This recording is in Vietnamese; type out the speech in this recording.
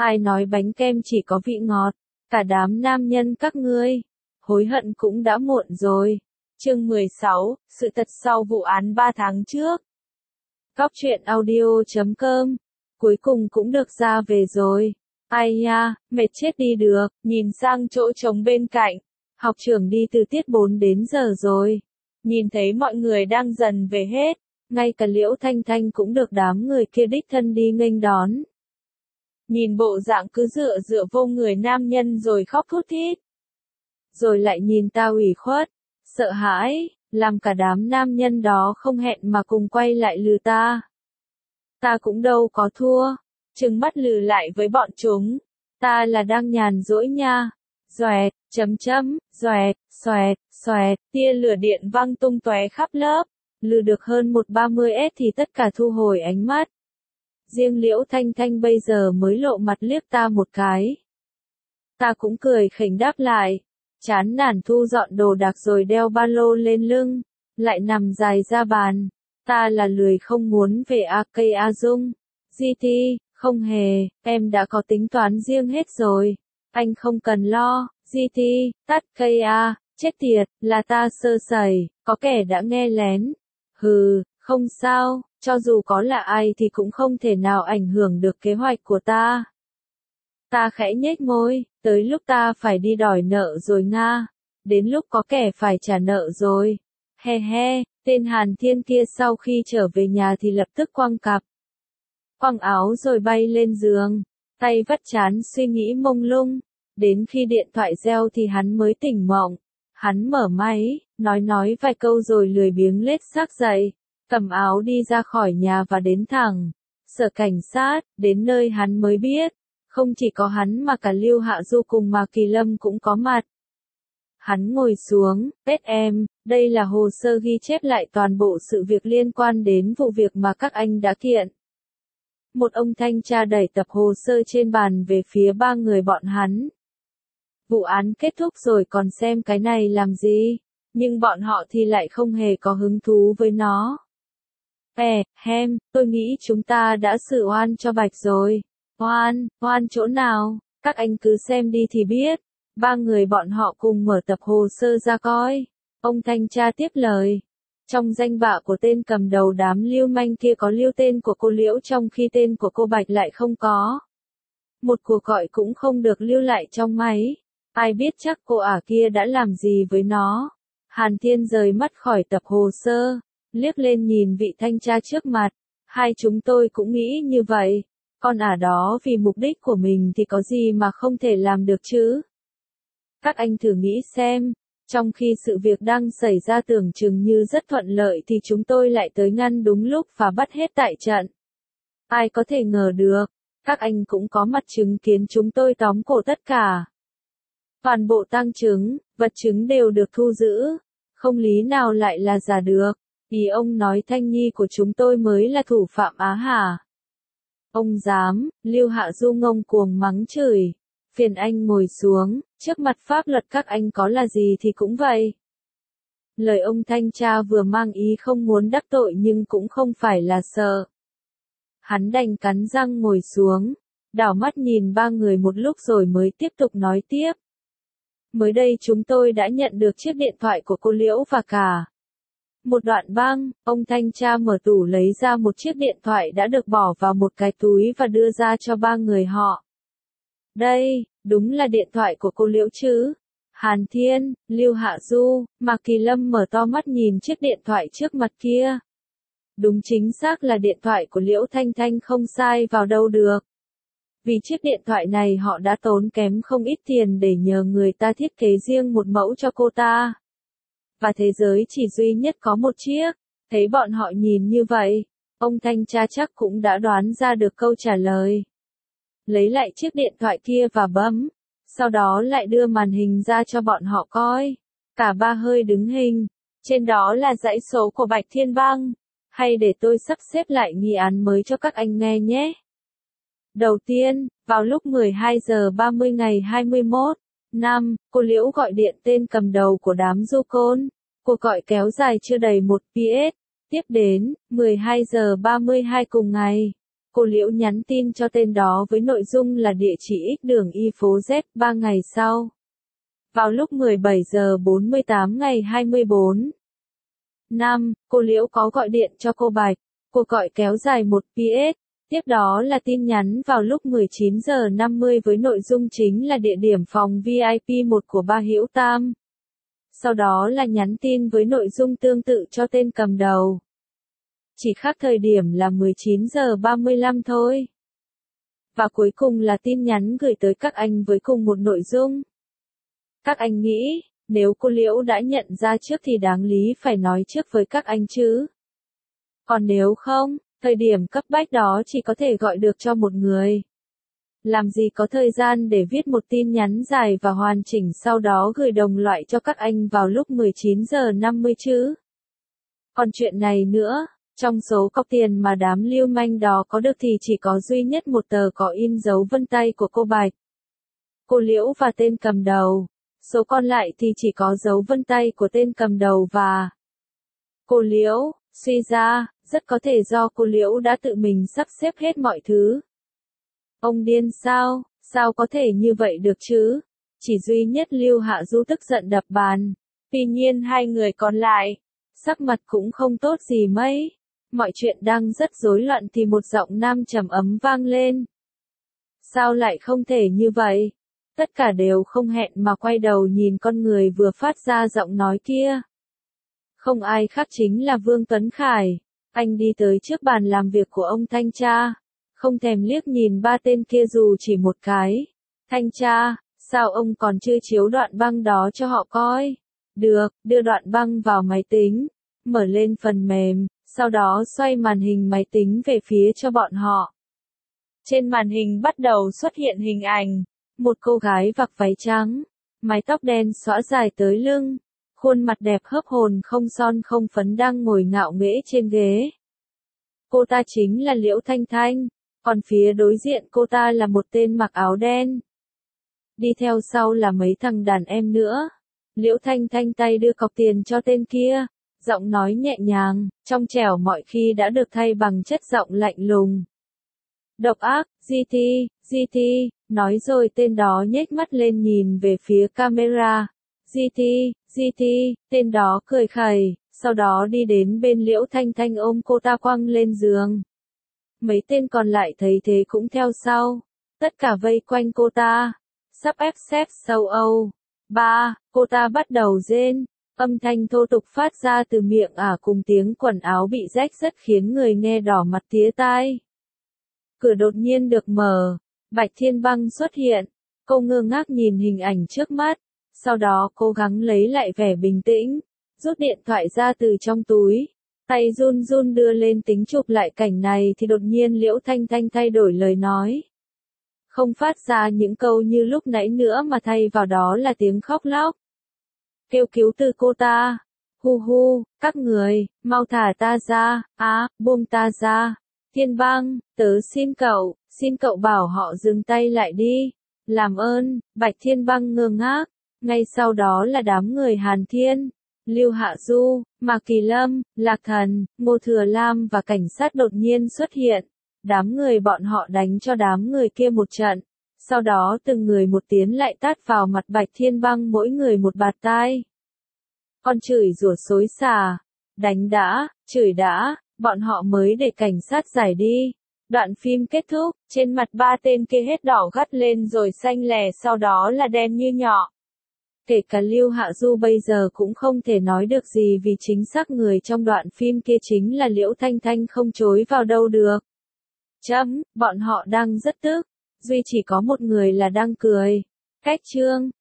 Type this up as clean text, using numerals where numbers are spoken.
Ai nói bánh kem chỉ có vị ngọt, cả đám nam nhân các ngươi, hối hận cũng đã muộn rồi. Chương 16, sự thật sau vụ án 3 tháng trước. Cóc truyện audio.com, cuối cùng cũng được ra về rồi. Ai nha, mệt chết đi được, nhìn sang chỗ trống bên cạnh. Học trưởng đi từ tiết 4 đến giờ rồi. Nhìn thấy mọi người đang dần về hết, ngay cả Liễu Thanh Thanh cũng được đám người kia đích thân đi nghênh đón. Nhìn bộ dạng cứ dựa vô người nam nhân rồi khóc thút thít. Rồi lại nhìn ta ủy khuất, sợ hãi, làm cả đám nam nhân đó không hẹn mà cùng quay lại lừ ta. Ta cũng đâu có thua, trừng mắt lừ lại với bọn chúng. Ta là đang nhàn rỗi nha. Xoẹt, xoẹt, tia lửa điện văng tung tóe khắp lớp. Lừ được hơn 130S thì tất cả thu hồi ánh mắt. Riêng Liễu Thanh Thanh bây giờ mới lộ mặt liếc ta một cái. Ta cũng cười khỉnh đáp lại. Chán nản thu dọn đồ đạc rồi đeo ba lô lên lưng. Lại nằm dài ra bàn. Ta là lười không muốn về A Dung. GT, không hề, em đã có tính toán riêng hết rồi. Anh không cần lo, GT, tắt KA, chết tiệt, là ta sơ sẩy, có kẻ đã nghe lén. Hừ, không sao, cho dù có là ai thì cũng không thể nào ảnh hưởng được kế hoạch của ta. Ta khẽ nhếch môi, tới lúc ta phải đi đòi nợ rồi nga. Đến lúc có kẻ phải trả nợ rồi. He he, tên Hàn Thiên kia sau khi trở về nhà thì lập tức quăng cặp. Quăng áo rồi bay lên giường, tay vắt trán suy nghĩ mông lung. Đến khi điện thoại reo thì hắn mới tỉnh mộng. Hắn mở máy, nói vài câu rồi lười biếng lết xác dậy, cầm áo đi ra khỏi nhà và đến thẳng sở cảnh sát. Đến nơi hắn mới biết, không chỉ có hắn mà cả Lưu Hạ Du cùng Mạc Kỳ Lâm cũng có mặt. Hắn ngồi xuống, em, đây là hồ sơ ghi chép lại toàn bộ sự việc liên quan đến vụ việc mà các anh đã kiện. Một ông thanh tra đẩy tập hồ sơ trên bàn về phía ba người bọn hắn. Vụ án kết thúc rồi còn xem cái này làm gì, nhưng bọn họ thì lại không hề có hứng thú với nó. Tôi nghĩ chúng ta đã xử oan cho Bạch rồi. Oan chỗ nào, các anh cứ xem đi thì biết. Ba người bọn họ cùng mở tập hồ sơ ra coi. Ông thanh tra tiếp lời. Trong danh bạ của tên cầm đầu đám lưu manh kia có lưu tên của cô Liễu trong khi tên của cô Bạch lại không có. Một cuộc gọi cũng không được lưu lại trong máy. Ai biết chắc cô ả kia đã làm gì với nó. Hàn Thiên rời mắt khỏi tập hồ sơ, liếc lên nhìn vị thanh tra trước mặt. Hai chúng tôi cũng nghĩ như vậy. Con ả đó vì mục đích của mình thì có gì mà không thể làm được chứ. Các anh thử nghĩ xem, trong khi sự việc đang xảy ra tưởng chừng như rất thuận lợi thì chúng tôi lại tới ngăn đúng lúc và bắt hết tại trận. Ai có thể ngờ được, các anh cũng có mặt chứng kiến chúng tôi tóm cổ tất cả. Toàn bộ tang chứng, vật chứng đều được thu giữ, không lý nào lại là giả được. Ý ông nói Thanh Nhi của chúng tôi mới là thủ phạm á hả? Ông dám, Lưu Hạ Du ngông cuồng mắng chửi. Phiền anh ngồi xuống, trước mặt pháp luật các anh có là gì thì cũng vậy. Lời ông thanh tra vừa mang ý không muốn đắc tội nhưng cũng không phải là sợ. Hắn đành cắn răng ngồi xuống, đảo mắt nhìn ba người một lúc rồi mới tiếp tục nói tiếp. Mới đây chúng tôi đã nhận được chiếc điện thoại của cô Liễu và cả một đoạn băng. Ông thanh tra mở tủ lấy ra một chiếc điện thoại đã được bỏ vào một cái túi và đưa ra cho ba người họ. Đây, đúng là điện thoại của cô Liễu chứ? Hàn Thiên, Lưu Hạ Du, Mạc Kỳ Lâm mở to mắt nhìn chiếc điện thoại trước mặt kia. Đúng chính xác là điện thoại của Liễu Thanh Thanh không sai vào đâu được. Vì chiếc điện thoại này họ đã tốn kém không ít tiền để nhờ người ta thiết kế riêng một mẫu cho cô ta. Và thế giới chỉ duy nhất có một chiếc. Thấy bọn họ nhìn như vậy, ông thanh tra chắc cũng đã đoán ra được câu trả lời. Lấy lại chiếc điện thoại kia và bấm. Sau đó lại đưa màn hình ra cho bọn họ coi. Cả ba hơi đứng hình. Trên đó là dãy số của Bạch Thiên Bang. Hay để tôi sắp xếp lại nghi án mới cho các anh nghe nhé. Đầu tiên, vào lúc 12 giờ 30 ngày 21 năm, cô Liễu gọi điện tên cầm đầu của đám du côn. Cuộc gọi kéo dài chưa đầy 1 PS. Tiếp đến, 12 giờ 32 cùng ngày, Cô Liễu nhắn tin cho tên đó với nội dung là địa chỉ X đường Y phố Z 3 ngày sau. Vào lúc 17 giờ 48 ngày 24 năm, cô Liễu có gọi điện cho cô Bạch. Cuộc gọi kéo dài 1 PS. Tiếp đó là tin nhắn vào lúc 19 giờ 50 với nội dung chính là địa điểm phòng VIP 1 của Ba Hữu Tam. Sau đó là nhắn tin với nội dung tương tự cho tên cầm đầu. Chỉ khác thời điểm là 19 giờ 35 thôi. Và cuối cùng là tin nhắn gửi tới các anh với cùng một nội dung. Các anh nghĩ, nếu cô Liễu đã nhận ra trước thì đáng lý phải nói trước với các anh chứ. Còn nếu không, thời điểm cấp bách đó chỉ có thể gọi được cho một người. Làm gì có thời gian để viết một tin nhắn dài và hoàn chỉnh sau đó gửi đồng loại cho các anh vào lúc 19 giờ 50 chứ. Còn chuyện này nữa, trong số cọc tiền mà đám lưu manh đó có được thì chỉ có duy nhất một tờ có in dấu vân tay của cô Bạch, cô Liễu và tên cầm đầu. Số còn lại thì chỉ có dấu vân tay của tên cầm đầu và cô Liễu. Suy ra, rất có thể do cô Liễu đã tự mình sắp xếp hết mọi thứ. Ông điên sao, sao có thể như vậy được chứ? Chỉ duy nhất Lưu Hạ Du tức giận đập bàn. Tuy nhiên hai người còn lại, sắc mặt cũng không tốt gì mấy. Mọi chuyện đang rất rối loạn thì một giọng nam trầm ấm vang lên. Sao lại không thể như vậy? Tất cả đều không hẹn mà quay đầu nhìn con người vừa phát ra giọng nói kia. Không ai khác chính là Vương Tuấn Khải. Anh đi tới trước bàn làm việc của ông thanh tra. Không thèm liếc nhìn ba tên kia dù chỉ một cái. Thanh tra, sao ông còn chưa chiếu đoạn băng đó cho họ coi? Được, đưa đoạn băng vào máy tính. Mở lên phần mềm, sau đó xoay màn hình máy tính về phía cho bọn họ. Trên màn hình bắt đầu xuất hiện hình ảnh. Một cô gái mặc váy trắng, mái tóc đen xõa dài tới lưng. Khuôn mặt đẹp hớp hồn không son không phấn đang ngồi ngạo nghễ trên ghế. Cô ta chính là Liễu Thanh Thanh, còn phía đối diện cô ta là một tên mặc áo đen. Đi theo sau là mấy thằng đàn em nữa. Liễu Thanh Thanh tay đưa cọc tiền cho tên kia, giọng nói nhẹ nhàng, trong trẻo mọi khi đã được thay bằng chất giọng lạnh lùng. Độc ác, GT, nói rồi tên đó nhếch mắt lên nhìn về phía camera. GT, tên đó cười khẩy, sau đó đi đến bên Liễu Thanh Thanh ôm cô ta quăng lên giường. Mấy tên còn lại thấy thế cũng theo sau, tất cả vây quanh cô ta. Sắp ép xếp sâu Âu. Cô ta bắt đầu rên, âm thanh thô tục phát ra từ miệng cùng tiếng quần áo bị rách rất khiến người nghe đỏ mặt tía tai. Cửa đột nhiên được mở, Bạch Thiên Băng xuất hiện, cô ngơ ngác nhìn hình ảnh trước mắt. Sau đó cố gắng lấy lại vẻ bình tĩnh, rút điện thoại ra từ trong túi, tay run run đưa lên tính chụp lại cảnh này thì đột nhiên Liễu Thanh Thanh thay đổi lời nói. Không phát ra những câu như lúc nãy nữa mà thay vào đó là tiếng khóc lóc. Kêu cứu từ cô ta. Hu, các người, mau thả ta ra, buông ta ra. Thiên Băng, tớ xin cậu bảo họ dừng tay lại đi. Làm ơn, Bạch Thiên Băng ngơ ngác. Ngay sau đó là đám người Hàn Thiên, Lưu Hạ Du, Mạc Kỳ Lâm, Lạc Thần, Ngô Thừa Lam và cảnh sát đột nhiên xuất hiện. Đám người bọn họ đánh cho đám người kia một trận. Sau đó từng người một tiến lại tát vào mặt Bạch Thiên Băng mỗi người một bạt tai. Con chửi rủa xối xả. Đánh đã, chửi đã, bọn họ mới để cảnh sát giải đi. Đoạn phim kết thúc, trên mặt ba tên kia hết đỏ gắt lên rồi xanh lè sau đó là đen như nhọ. Kể cả Lưu Hạ Du bây giờ cũng không thể nói được gì vì chính xác người trong đoạn phim kia chính là Liễu Thanh Thanh không chối vào đâu được. Bọn họ đang rất tức, duy chỉ có một người là đang cười. Cách chương